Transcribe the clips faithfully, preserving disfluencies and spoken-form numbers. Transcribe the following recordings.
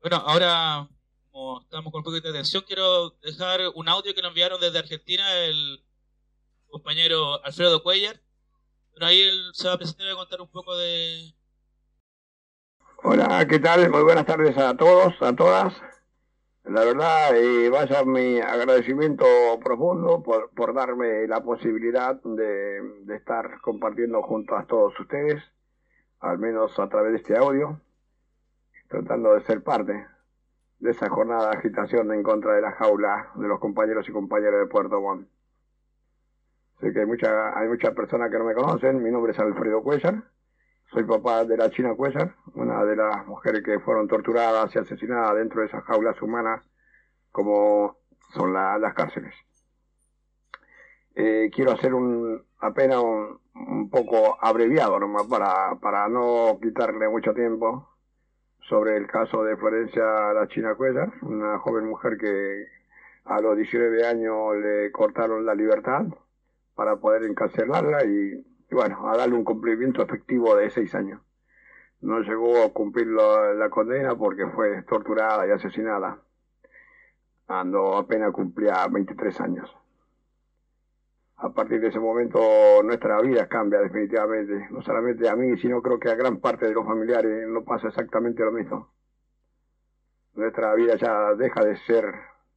Bueno, ahora, como estamos con un poquito de atención, quiero dejar un audio que nos enviaron desde Argentina el compañero Alfredo Cuellar. Pero ahí él se va a presentar y a contar un poco de... Hola, ¿qué tal? Muy buenas tardes a todos, a todas. La verdad, eh, vaya mi agradecimiento profundo por, por darme la posibilidad de, de estar compartiendo junto a todos ustedes, al menos a través de este audio, tratando de ser parte de esa jornada de agitación en contra de la jaula de los compañeros y compañeras de Puerto Montt. Sé que hay, mucha, hay muchas personas que no me conocen. Mi nombre es Alfredo Cuellar. Soy papá de la China Cuellar, una de las mujeres que fueron torturadas y asesinadas dentro de esas jaulas humanas como son la, las cárceles. Eh, quiero hacer un apenas un, un poco abreviado nomás para, para no quitarle mucho tiempo sobre el caso de Florencia La China Cuellar, una joven mujer que a los diecinueve años le cortaron la libertad para poder encarcelarla y, y bueno, a darle un cumplimiento efectivo de seis años. No llegó a cumplir la, la condena porque fue torturada y asesinada cuando apenas cumplía veintitrés años. A partir de ese momento nuestra vida cambia definitivamente, no solamente a mí, sino creo que a gran parte de los familiares no pasa exactamente lo mismo. Nuestra vida ya deja de ser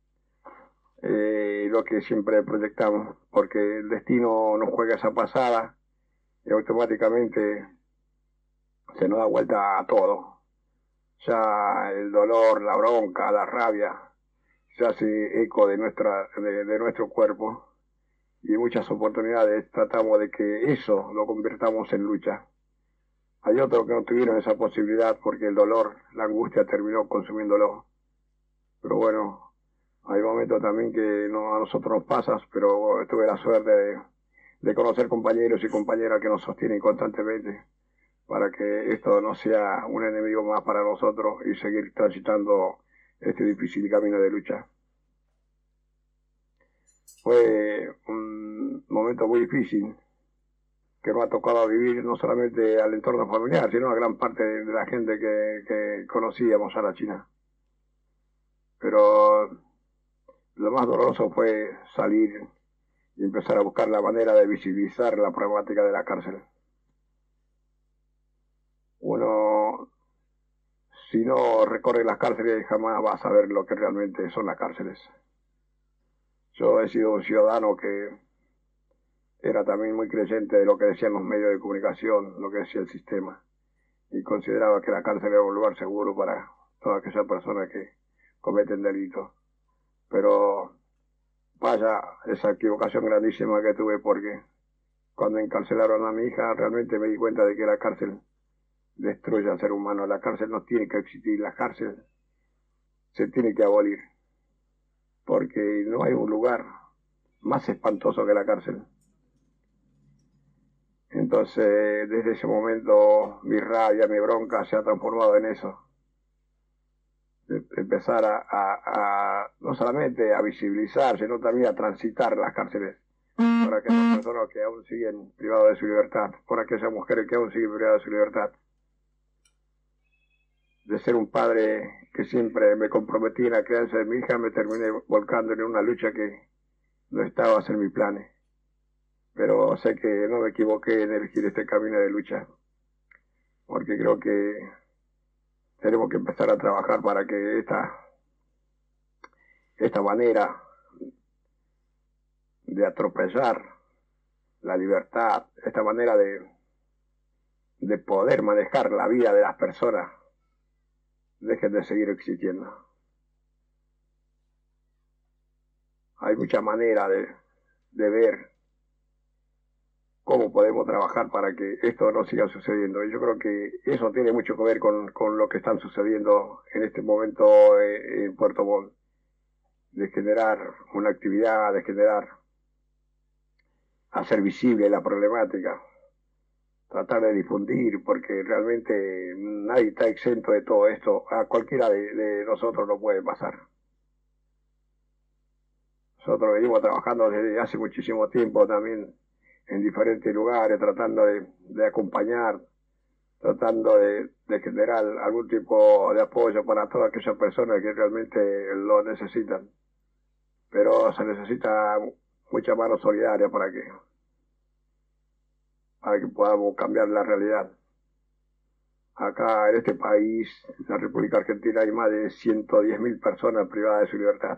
eh, lo que siempre proyectamos, porque el destino nos juega esa pasada y automáticamente se nos da vuelta a todo. Ya el dolor, la bronca, la rabia, se hace eco de, nuestra, de, de nuestro cuerpo y en muchas oportunidades tratamos de que eso lo convirtamos en lucha. Hay otros que no tuvieron esa posibilidad porque el dolor, la angustia terminó consumiéndolo. Pero bueno, hay momentos también que no, a nosotros nos pasa, pero tuve la suerte de, de conocer compañeros y compañeras que nos sostienen constantemente para que esto no sea un enemigo más para nosotros y seguir transitando este difícil camino de lucha. Fue un momento muy difícil que nos ha tocado vivir no solamente al entorno familiar, sino a gran parte de la gente que, que conocíamos a la China. Pero lo más doloroso fue salir y empezar a buscar la manera de visibilizar la problemática de la cárcel. Uno, si no recorre las cárceles, jamás va a saber lo que realmente son las cárceles. Yo he sido un ciudadano que era también muy creyente de lo que decían los medios de comunicación, lo que decía el sistema, y consideraba que la cárcel era un lugar seguro para todas aquellas personas que cometen delitos. Pero vaya esa equivocación grandísima que tuve, porque cuando encarcelaron a mi hija realmente me di cuenta de que la cárcel destruye al ser humano. La cárcel no tiene que existir, la cárcel se tiene que abolir, porque no hay un lugar más espantoso que la cárcel. Entonces, desde ese momento, mi rabia, mi bronca se ha transformado en eso. De empezar a, a, a no solamente a visibilizar, sino también a transitar las cárceles por aquellas personas que aún siguen privadas de su libertad, por aquellas mujeres que aún siguen privadas de su libertad. De ser un padre que siempre me comprometí en la crianza de mi hija, me terminé volcando en una lucha que no estaba en mis planes. Pero sé que no me equivoqué en elegir este camino de lucha, porque creo que tenemos que empezar a trabajar para que esta, esta manera de atropellar la libertad, esta manera de, de poder manejar la vida de las personas, dejen de seguir existiendo. Hay muchas maneras de, de ver cómo podemos trabajar para que esto no siga sucediendo. Y yo creo que eso tiene mucho que ver con, con lo que están sucediendo en este momento en Puerto Montt, de generar una actividad, de generar, hacer visible la problemática, tratar de difundir, porque realmente nadie está exento de todo esto. A cualquiera de, de nosotros lo puede pasar. Nosotros venimos trabajando desde hace muchísimo tiempo también en diferentes lugares, tratando de, de acompañar tratando de, de generar algún tipo de apoyo para todas aquellas personas que realmente lo necesitan. Pero se necesita mucha mano solidaria para que, para que podamos cambiar la realidad. Acá en este país, en la República Argentina, hay más de ciento diez mil personas privadas de su libertad.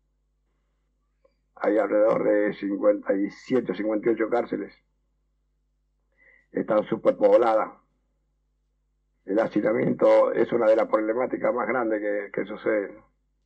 Hay alrededor de cincuenta y siete o cincuenta y ocho cárceles. Están superpobladas. El hacinamiento es una de las problemáticas más grandes que, que suceden.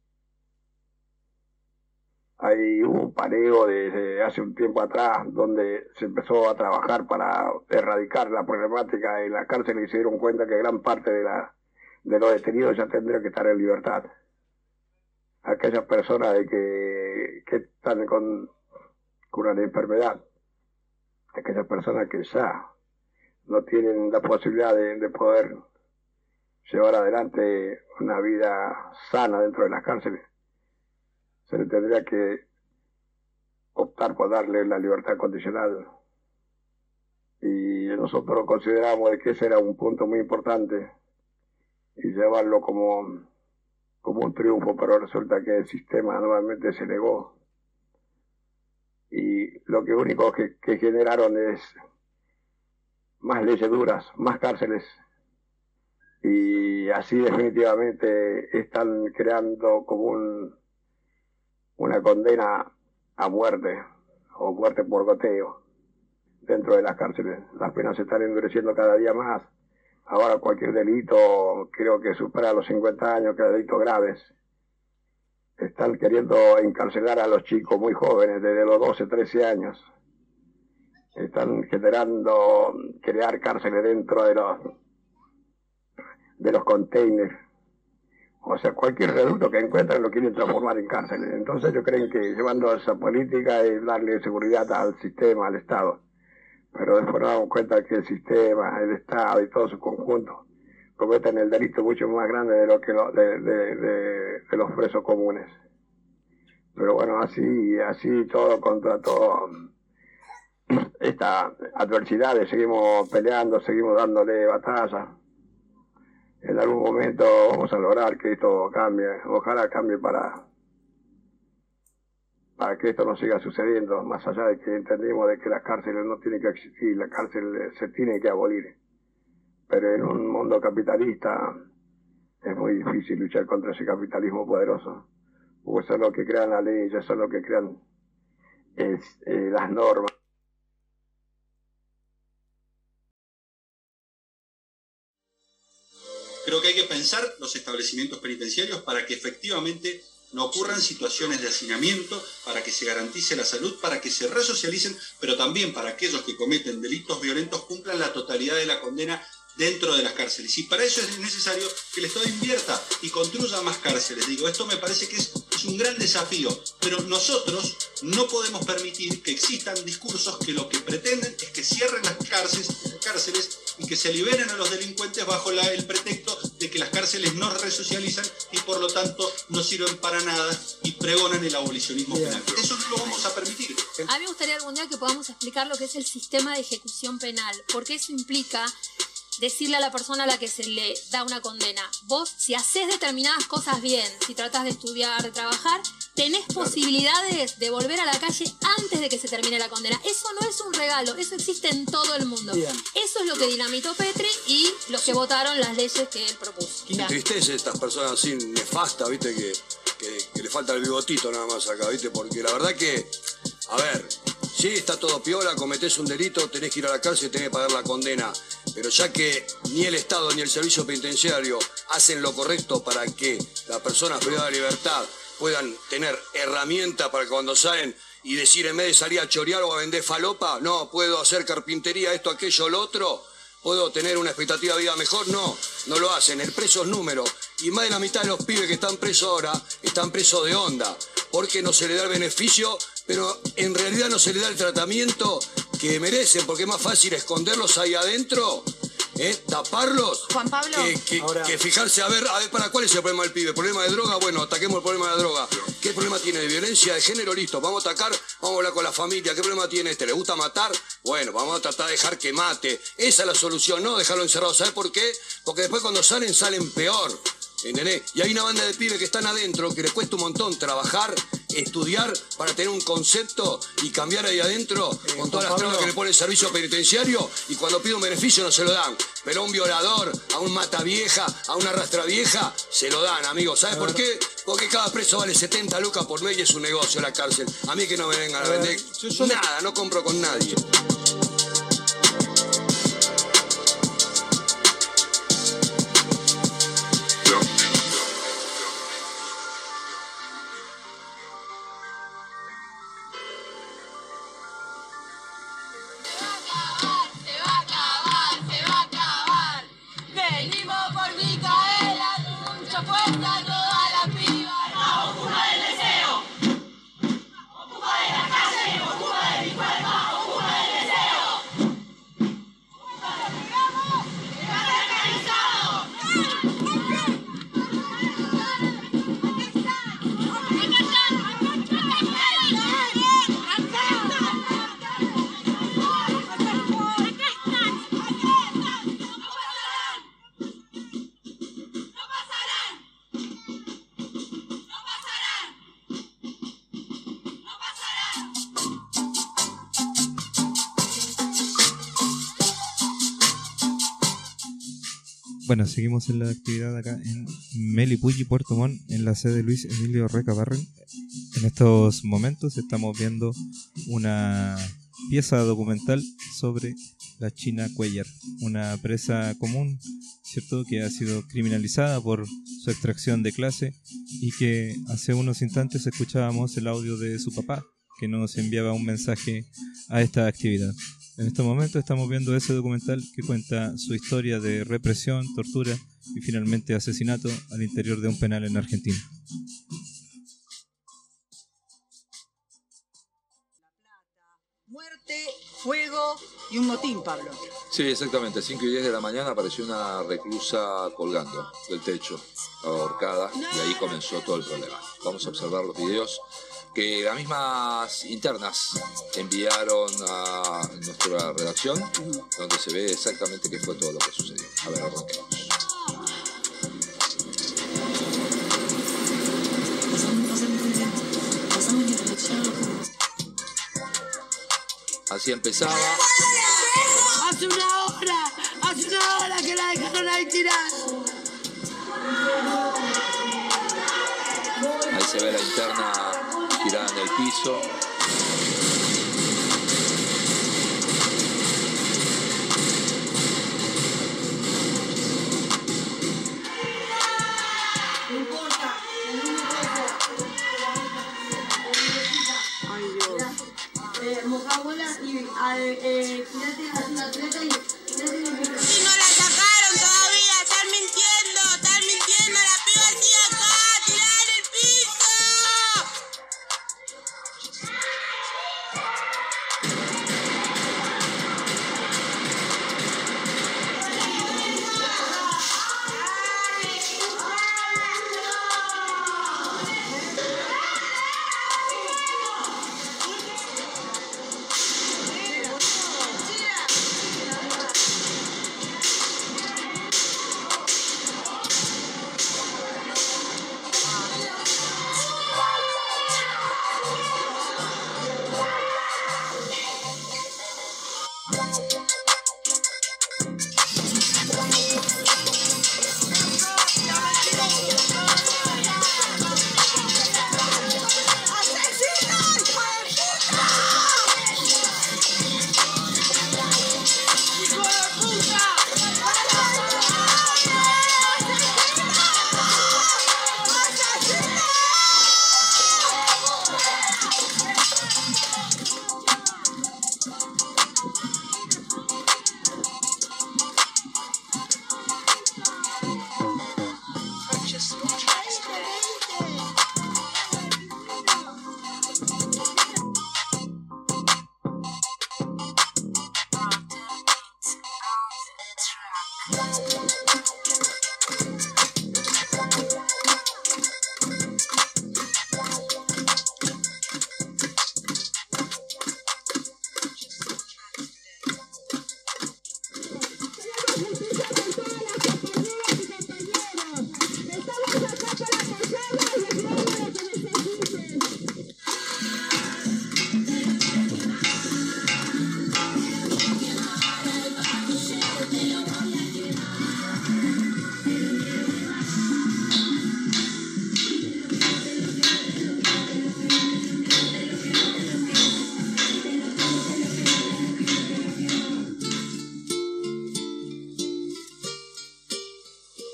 Hay un paneo desde hace un tiempo atrás donde se empezó a trabajar para erradicar la problemática en la cárcel y se dieron cuenta que gran parte de, la, de los detenidos ya tendrían que estar en libertad. Aquellas personas de que, que están con, con una enfermedad, aquellas personas que ya no tienen la posibilidad de, de poder llevar adelante una vida sana dentro de las cárceles, se le tendría que optar por darle la libertad condicional. Y nosotros consideramos que ese era un punto muy importante y llevarlo como, como un triunfo, pero resulta que el sistema nuevamente se negó. Y lo que único que, que generaron es más leyes duras, más cárceles. Y así definitivamente están creando como un una condena a muerte o muerte por goteo dentro de las cárceles. Las penas se están endureciendo cada día más. Ahora cualquier delito creo que supera los cincuenta años, que delitos graves. Están queriendo encarcelar a los chicos muy jóvenes, desde los doce, trece años. Están generando, crear cárceles dentro de los, de los containers. O sea, cualquier reducto que encuentran lo quieren transformar en cárcel. Entonces ellos creen que llevando esa política es darle seguridad al sistema, al Estado. Pero después nos damos cuenta que el sistema, el Estado y todo su conjunto cometen el delito mucho más grande de lo que lo, de, de, de, de los presos comunes. Pero bueno, así, así todo contra todo esta adversidad, seguimos peleando, seguimos dándole batalla. En algún momento vamos a lograr que esto cambie, ojalá cambie para, para que esto no siga sucediendo, más allá de que entendimos de que las cárceles no tienen que existir, la cárcel se tiene que abolir. Pero en un mundo capitalista es muy difícil luchar contra ese capitalismo poderoso, porque eso es lo que crean las leyes, eso es lo que crean es, eh, las normas. Creo que hay que pensar los establecimientos penitenciarios para que efectivamente no ocurran situaciones de hacinamiento, para que se garantice la salud, para que se resocialicen, pero también para aquellos que cometen delitos violentos cumplan la totalidad de la condena dentro de las cárceles. Y para eso es necesario que el Estado invierta y construya más cárceles. Digo, esto me parece que es, es un gran desafío, pero nosotros no podemos permitir que existan discursos que lo que pretenden es que cierren las cárceles, cárceles y que se liberen a los delincuentes bajo la, el pretexto de que las cárceles no resocializan y por lo tanto no sirven para nada y pregonan el abolicionismo penal. Eso no lo vamos a permitir. A mí me gustaría algún día que podamos explicar lo que es el sistema de ejecución penal, porque eso implica decirle a la persona a la que se le da una condena, vos si haces determinadas cosas bien, si tratás de estudiar, de trabajar, tenés posibilidades de volver a la calle antes de que se termine la condena. Eso no es un regalo, eso existe en todo el mundo. Bien. Eso es lo que dinamitó Petri y los que votaron las leyes que él propuso. Qué tristeza estas personas así nefastas, viste, que, que, que le falta el bigotito nada más acá, viste, porque la verdad que, a ver, sí, está todo piola, cometés un delito, tenés que ir a la cárcel y tenés que pagar la condena. Pero ya que ni el Estado ni el servicio penitenciario hacen lo correcto para que las personas privadas de libertad puedan tener herramientas para que cuando salen y decir en vez de salir a chorear o a vender falopa, no, puedo hacer carpintería, esto, aquello, lo otro, puedo tener una expectativa de vida mejor, no, no lo hacen. El preso es número y más de la mitad de los pibes que están presos ahora están presos de onda, porque no se le da el beneficio, pero en realidad no se le da el tratamiento que merecen, porque es más fácil esconderlos ahí adentro ¿eh? Taparlos. Juan Pablo. Que, que, Ahora... que fijarse, a ver, a ver, ¿para cuál es el problema del pibe? ¿El problema de droga? Bueno, ataquemos el problema de droga. ¿Qué problema tiene? ¿De violencia de género? Listo, vamos a atacar, vamos a hablar con la familia. ¿Qué problema tiene este? ¿Le gusta matar? Bueno, vamos a tratar de dejar que mate. Esa es la solución, no dejarlo encerrado. ¿Sabes por qué? Porque después cuando salen, salen peor. ¿Entendés? Y hay una banda de pibes que están adentro, que les cuesta un montón trabajar, estudiar para tener un concepto y cambiar ahí adentro eh, con todas las trabas que le pone el servicio penitenciario, y cuando pide un beneficio no se lo dan. Pero a un violador, a un mata vieja, a una rastra vieja, se lo dan, amigos. ¿Sabes por qué? Porque cada preso vale setenta lucas por mes y es un negocio la cárcel. A mí que no me vengan a, a vender yo, yo nada, le... no compro con nadie. Bueno, seguimos en la actividad acá en Melipulli, Puerto Montt, en la sede de Luis Emilio Recabarren. En estos momentos estamos viendo una pieza documental sobre la China Cuéllar, una presa común, ¿cierto?, que ha sido criminalizada por su extracción de clase, y que hace unos instantes escuchábamos el audio de su papá, que nos enviaba un mensaje a esta actividad. En este momento estamos viendo ese documental que cuenta su historia de represión, tortura y finalmente asesinato al interior de un penal en Argentina. Muerte, fuego y un motín, Pablo. Sí, exactamente. cinco y diez de la mañana apareció una reclusa colgando del techo, ahorcada, y ahí comenzó todo el problema. Vamos a observar los videos que las mismas internas enviaron a nuestra redacción, donde se ve exactamente qué fue todo lo que sucedió. A ver, arranquemos. Así empezaba. Hace una hora, hace una hora que la dejaron ahí tirada. Ahí se ve la interna tirada en el piso. No importa, ay Dios. Eh, mojabola y eh, tirate a una atleta y tirate en el piso. Si no la sacaron todavía, están mintiendo, están mintiendo, la piba sigue acá, tirada en el piso.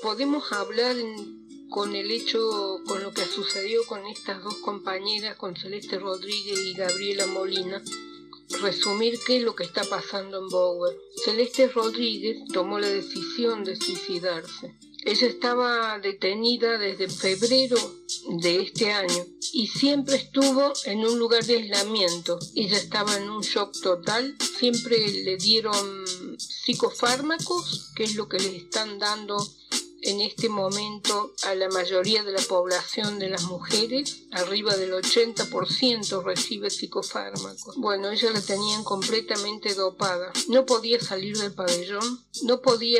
podemos hablar en, con el hecho, con lo que ha sucedido con estas dos compañeras, con Celeste Rodríguez y Gabriela Molina, resumir qué es lo que está pasando en Bower. Celeste Rodríguez tomó la decisión de suicidarse. Ella estaba detenida desde febrero de este año y siempre estuvo en un lugar de aislamiento. Ella estaba en un shock total, siempre le dieron psicofármacos, que es lo que les están dando en este momento a la mayoría de la población de las mujeres. Arriba del ochenta por ciento recibe psicofármacos. Bueno, ella la tenían completamente dopada. No podía salir del pabellón, no podía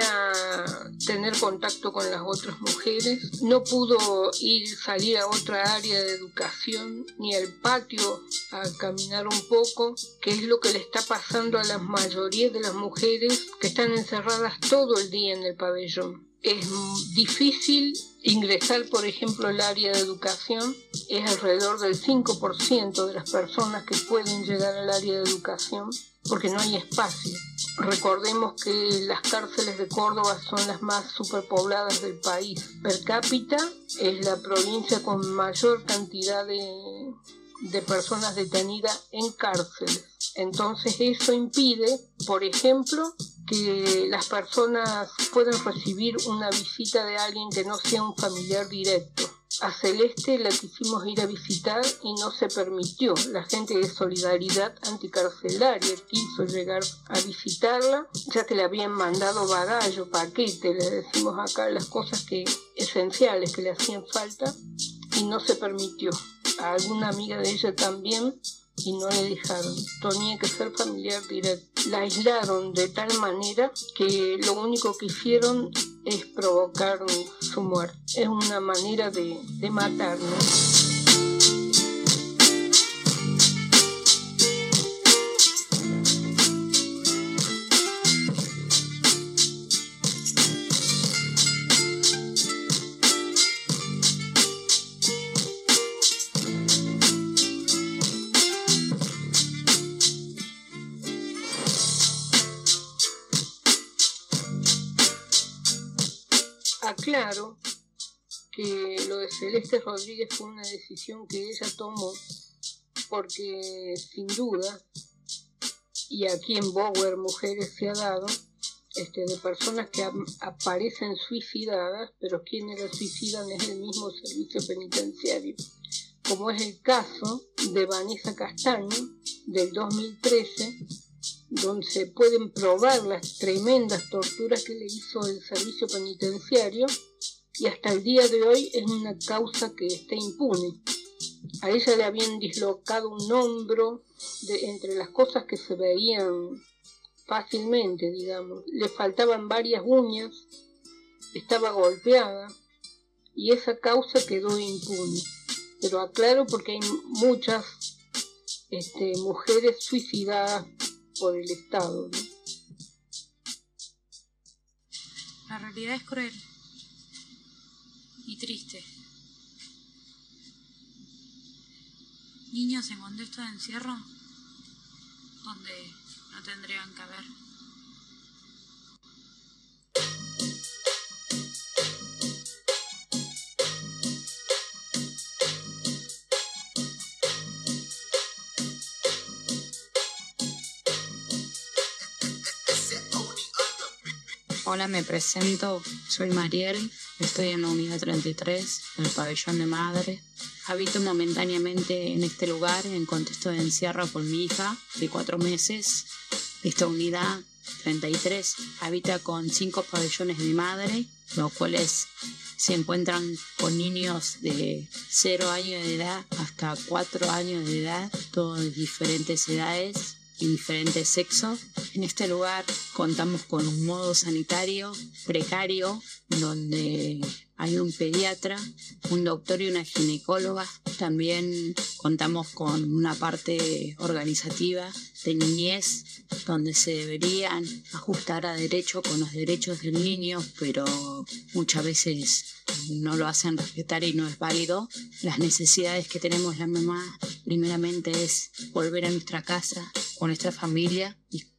tener contacto con las otras mujeres, no pudo ir, salir a otra área de educación, ni al patio a caminar un poco, que es lo que le está pasando a la mayoría de las mujeres que están encerradas todo el día en el pabellón. Es difícil ingresar, por ejemplo, al área de educación. Es alrededor del cinco por ciento de las personas que pueden llegar al área de educación porque no hay espacio. Recordemos que las cárceles de Córdoba son las más superpobladas del país. Per cápita es la provincia con mayor cantidad de, de personas detenidas en cárceles. Entonces eso impide, por ejemplo, que las personas puedan recibir una visita de alguien que no sea un familiar directo. A Celeste la quisimos ir a visitar y no se permitió. La gente de Solidaridad Anticarcelaria quiso llegar a visitarla, ya que le habían mandado bagallo, paquete, le decimos acá, las cosas que esenciales que le hacían falta, y no se permitió. A alguna amiga de ella también, y no le dejaron. Tenía que ser familiar directo. La aislaron de tal manera que lo único que hicieron es provocar su muerte. Es una manera de, de matar, ¿no? Aclaro que lo de Celeste Rodríguez fue una decisión que ella tomó porque sin duda, y aquí en Bower Mujeres se ha dado, este, de personas que aparecen suicidadas, pero quienes las suicidan es el mismo servicio penitenciario, como es el caso de Vanessa Castaño del dos mil trece, donde se pueden probar las tremendas torturas que le hizo el servicio penitenciario, y hasta el día de hoy es una causa que está impune. A ella le habían dislocado un hombro, de, entre las cosas que se veían fácilmente, digamos. Le faltaban varias uñas, estaba golpeada, y esa causa quedó impune. Pero aclaro porque hay muchas este, mujeres suicidadas por el Estado, ¿no? La realidad es cruel y triste. Niños en contexto de encierro donde no tendrían que haber. Hola, me presento, soy Mariel, estoy en la unidad treinta y tres, en el pabellón de madre. Habito momentáneamente en este lugar en contexto de encierro por mi hija de cuatro meses. Esta unidad treinta y tres habita con cinco pabellones de madre, los cuales se encuentran con niños de cero años de edad hasta cuatro años de edad, todos de diferentes edades y diferentes sexos. En este lugar contamos con un modo sanitario precario, donde hay un pediatra, un doctor y una ginecóloga. También contamos con una parte organizativa de niñez, donde se deberían ajustar a derecho con los derechos del niño, pero muchas veces no lo hacen respetar y no es válido. Las necesidades que tenemos la mamá primeramente es volver a nuestra casa con nuestra familia y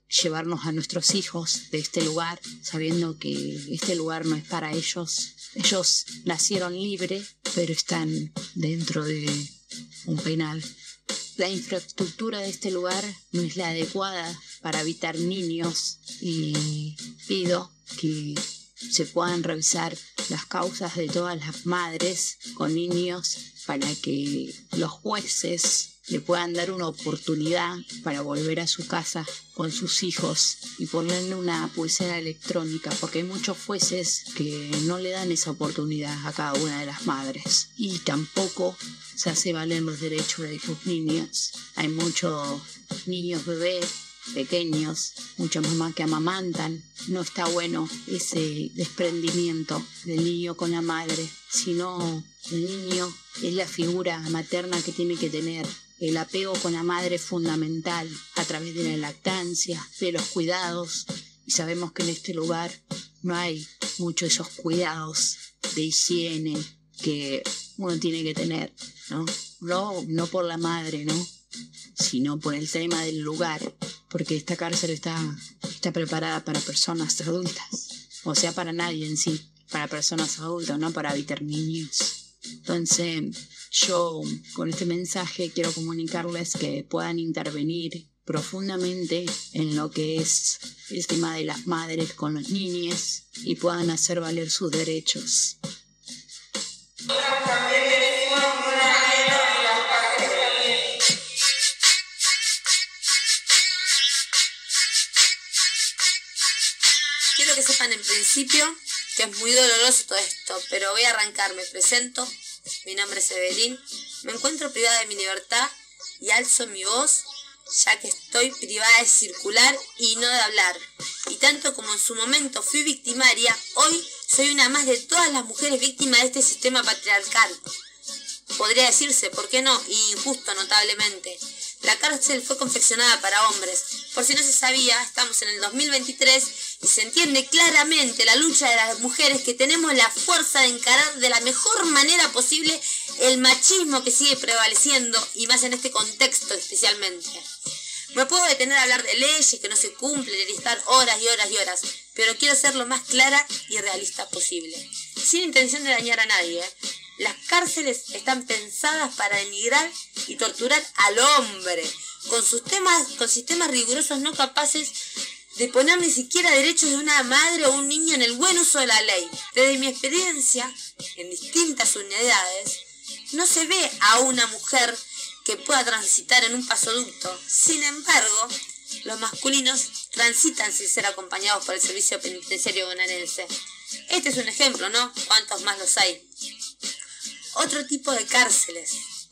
llevarnos a nuestros hijos de este lugar, sabiendo que este lugar no es para ellos. Ellos nacieron libres, pero están dentro de un penal. La infraestructura de este lugar no es la adecuada para habitar niños y pido que se puedan revisar las causas de todas las madres con niños para que los jueces le puedan dar una oportunidad para volver a su casa con sus hijos y ponerle una pulsera electrónica, porque hay muchos jueces que no le dan esa oportunidad a cada una de las madres y tampoco se hace valer los derechos de sus niños. Hay muchos niños bebés pequeños, muchas mamás que amamantan. No está bueno ese desprendimiento del niño con la madre, sino el niño es la figura materna que tiene que tener. El apego con la madre es fundamental a través de la lactancia, de los cuidados, y sabemos que en este lugar no hay muchos esos cuidados de higiene que uno tiene que tener, ¿no? No, no por la madre, ¿no? Sino por el tema del lugar, porque esta cárcel está, está preparada para personas adultas, o sea, para nadie en sí, para personas adultas, no para habitar niños. Entonces, yo con este mensaje quiero comunicarles que puedan intervenir profundamente en lo que es el tema de las madres con los niños y puedan hacer valer sus derechos. Quiero que sepan en principio que es muy doloroso todo esto, pero voy a arrancar. Me presento, mi nombre es Evelyn, me encuentro privada de mi libertad y alzo mi voz, ya que estoy privada de circular y no de hablar. Y tanto como en su momento fui victimaria, hoy soy una más de todas las mujeres víctimas de este sistema patriarcal. Podría decirse, ¿por qué no? Injusto notablemente. La cárcel fue confeccionada para hombres. Por si no se sabía, estamos en el dos mil veintitrés y se entiende claramente la lucha de las mujeres que tenemos la fuerza de encarar de la mejor manera posible el machismo que sigue prevaleciendo y más en este contexto especialmente. Me puedo detener a hablar de leyes que no se cumplen y estar horas y horas y horas, pero quiero ser lo más clara y realista posible, sin intención de dañar a nadie, ¿eh? Las cárceles están pensadas para denigrar y torturar al hombre, con, sus temas, con sistemas rigurosos no capaces de poner ni siquiera derechos de una madre o un niño en el buen uso de la ley. Desde mi experiencia, en distintas unidades, no se ve a una mujer que pueda transitar en un pasoducto. Sin embargo, los masculinos transitan sin ser acompañados por el servicio penitenciario bonaerense. Este es un ejemplo, ¿no? ¿Cuántos más los hay? Otro tipo de cárceles,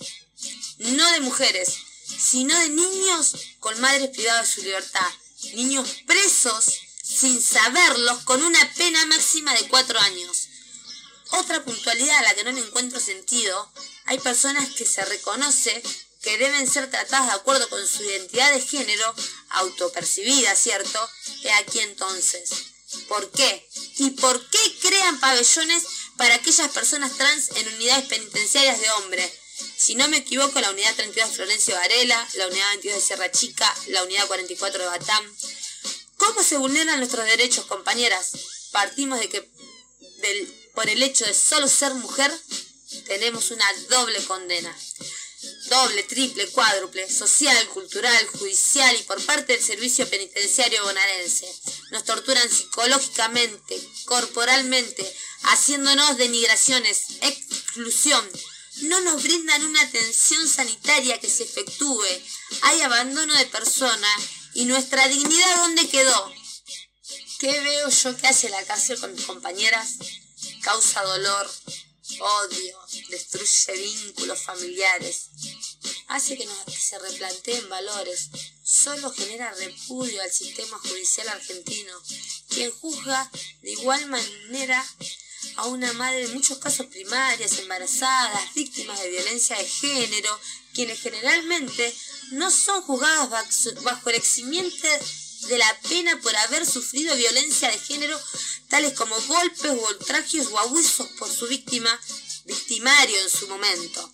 no de mujeres, sino de niños con madres privadas de su libertad, niños presos sin saberlos con una pena máxima de cuatro años. Otra puntualidad a la que no me encuentro sentido, hay personas que se reconoce que deben ser tratadas de acuerdo con su identidad de género, autopercibida, ¿cierto? He aquí entonces, ¿por qué? ¿Y por qué crean pabellones para aquellas personas trans en unidades penitenciarias de hombres? Si no me equivoco, la unidad treinta y dos de Florencio Varela, la unidad veintidós de Sierra Chica, la unidad cuarenta y cuatro de Batam. ¿Cómo se vulneran nuestros derechos, compañeras? Partimos de que del, por el hecho de solo ser mujer tenemos una doble condena. Doble, triple, cuádruple, social, cultural, judicial y por parte del servicio penitenciario bonaerense. Nos torturan psicológicamente, corporalmente, haciéndonos denigraciones, exclusión. No nos brindan una atención sanitaria que se efectúe. Hay abandono de persona y nuestra dignidad, ¿dónde quedó? ¿Qué veo yo que hace la cárcel con mis compañeras? Causa dolor, odio, destruye vínculos familiares, hace que, nos, que se replanteen valores, solo genera repudio al sistema judicial argentino, quien juzga de igual manera a una madre en muchos casos primarias, embarazadas, víctimas de violencia de género, quienes generalmente no son juzgadas bajo el eximiente de la pena por haber sufrido violencia de género, tales como golpes o ultrajes o abusos por su víctima, victimario en su momento.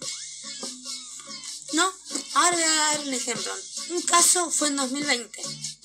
¿No? Ahora voy a dar un ejemplo. Un caso fue en dos mil veinte.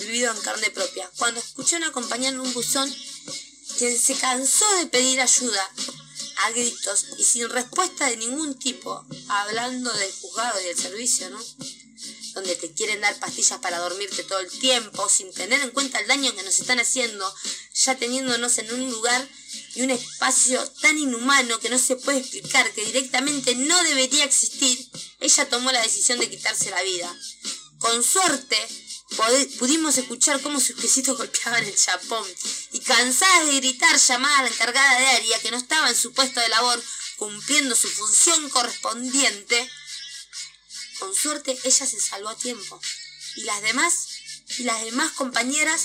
vivido en carne propia. Cuando escuché a una compañera en un buzón quien se cansó de pedir ayuda a gritos y sin respuesta de ningún tipo, hablando del juzgado y del servicio, ¿no? Donde te quieren dar pastillas para dormirte todo el tiempo, sin tener en cuenta el daño que nos están haciendo, ya teniéndonos en un lugar y un espacio tan inhumano que no se puede explicar, que directamente no debería existir. Ella tomó la decisión de quitarse la vida. Con suerte, pudimos escuchar cómo sus piecitos golpeaban el chapón, y cansadas de gritar, llamada a la encargada de área que no estaba en su puesto de labor cumpliendo su función correspondiente. Con suerte ella se salvó a tiempo, y las demás y las demás compañeras,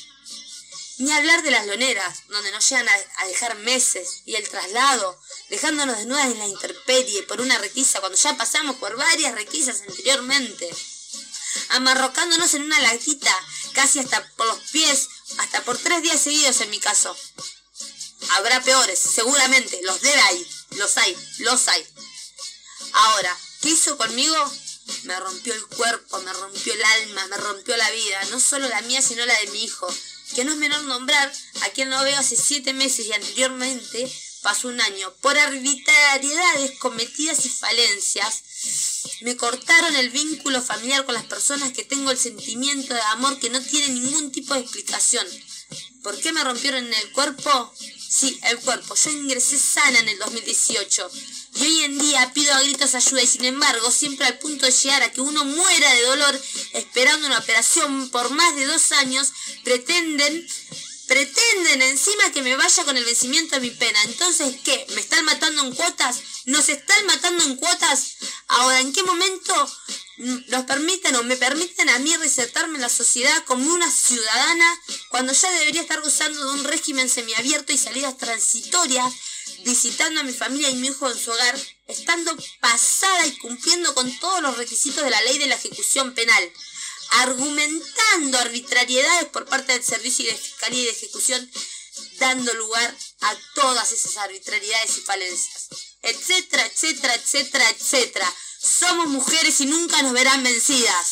ni hablar de las loneras, donde nos llegan a, a dejar meses, y el traslado, dejándonos desnudas en la intemperie por una requisa cuando ya pasamos por varias requisas anteriormente, amarrocándonos en una latita casi hasta por los pies, hasta por tres días seguidos en mi caso. Habrá peores, seguramente, los debe hay, los hay, los hay. Ahora, ¿qué hizo conmigo? Me rompió el cuerpo, me rompió el alma, me rompió la vida, no solo la mía sino la de mi hijo, que no es menor nombrar a quien no veo hace siete meses y anteriormente pasó un año. Por arbitrariedades cometidas y falencias, me cortaron el vínculo familiar con las personas que tengo el sentimiento de amor que no tiene ningún tipo de explicación. ¿Por qué me rompieron el cuerpo? Sí, el cuerpo. Yo ingresé sana en el dos mil dieciocho. Y hoy en día pido a gritos ayuda y sin embargo, siempre al punto de llegar a que uno muera de dolor esperando una operación por más de dos años, pretenden... Pretenden encima que me vaya con el vencimiento de mi pena. Entonces, ¿qué? ¿Me están matando en cuotas? ¿Nos están matando en cuotas? Ahora, ¿en qué momento nos permiten o me permiten a mí reinsertarme en la sociedad como una ciudadana cuando ya debería estar gozando de un régimen semiabierto y salidas transitorias, visitando a mi familia y mi hijo en su hogar, estando pasada y cumpliendo con todos los requisitos de la ley de la ejecución penal? Argumentando arbitrariedades por parte del servicio y de fiscalía y de ejecución, dando lugar a todas esas arbitrariedades y falencias, etcétera, etcétera, etcétera, etcétera. Somos mujeres y nunca nos verán vencidas.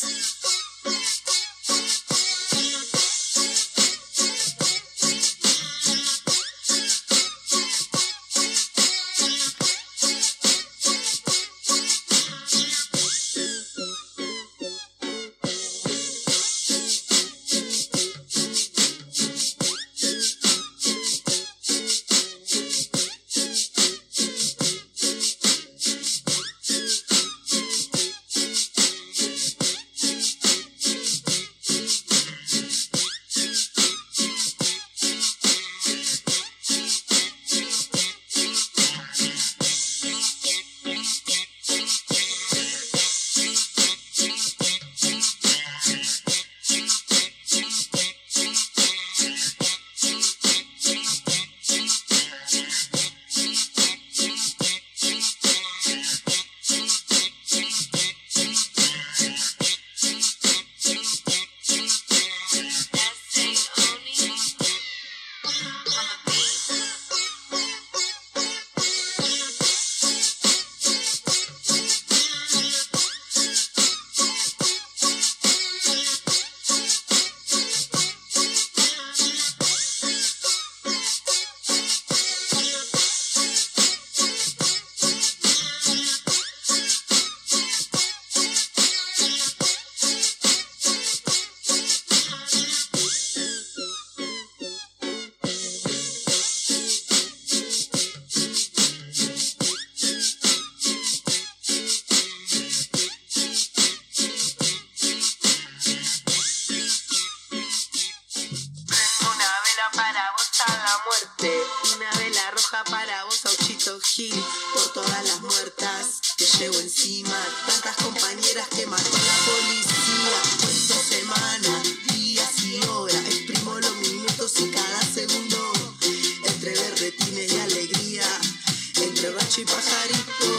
Para vos, Auchito Gil, por todas las muertas que llevo encima, tantas compañeras que mató la policía. Cuento semanas, días y horas, exprimo los minutos y cada segundo, entre berretines y alegría, entre racho y pajarito.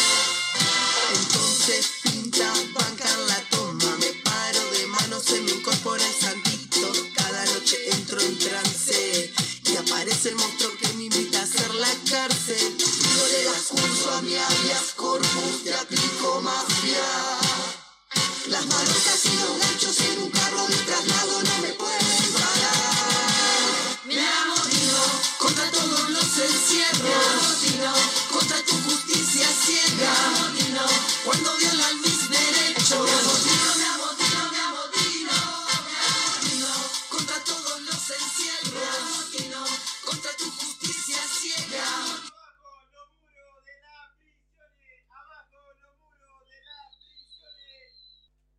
Entonces pinta, bancar la toma, me paro de manos, se me incorpora el santito. Cada noche entro en trance y aparece el monstruo que me invita a hacer la cárcel.